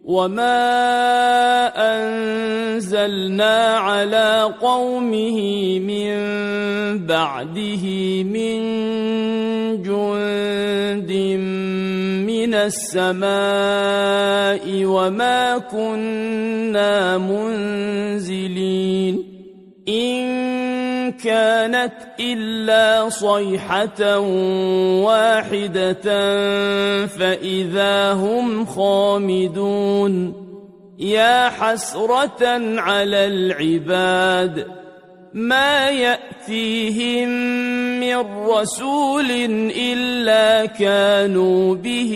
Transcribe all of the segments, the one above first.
وما أنزلنا على قومه من بعده من جند من السماء وما كنا منزلين إن كانت إلا صيحة واحدة فإذا هم خامدون يا حسرة على العباد ما يأتيهم من رسول إلا كانوا به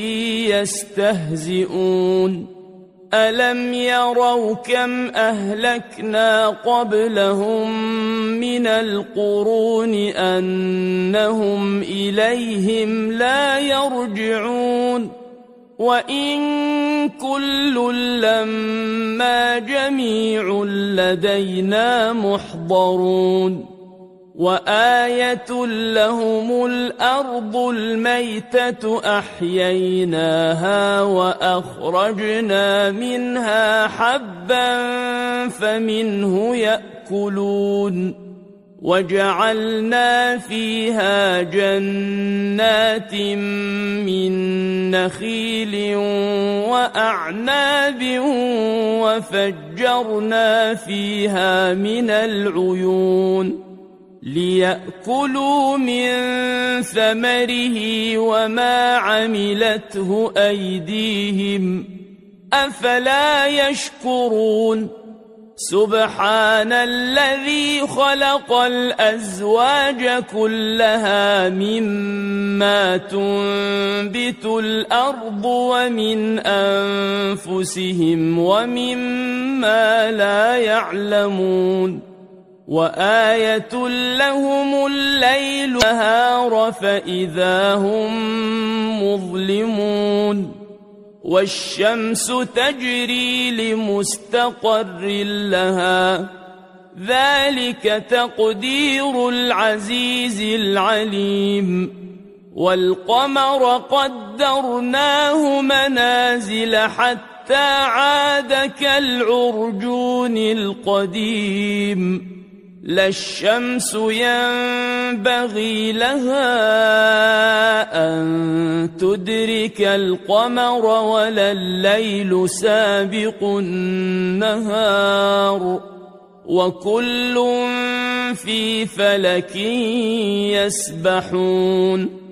يستهزئون ألم يروا كم أهلكنا قبلهم من القرون أنهم إليهم لا يرجعون وإن كل لما جميع لدينا محضرون وآية لهم الأرض الميتة أحييناها وأخرجنا منها حبا فمنه يأكلون وجعلنا فيها جنات من نخيل وأعناب وفجرنا فيها من العيون ليأكلوا من ثمره وما عملته أيديهم أفلا يشكرون سبحان الذي خلق الأزواج كلها مما تنبت الأرض ومن أنفسهم ومما لا يعلمون وآية لهم الليل والنهار فإذا هم مظلمون والشمس تجري لمستقر لها ذلك تقدير العزيز العليم والقمر قدرناه منازل حتى عاد كالعرجون القديم لا الشمس ينبغي لها أن تدرك القمر ولا الليل سابق النهار وكل في فلك يسبحون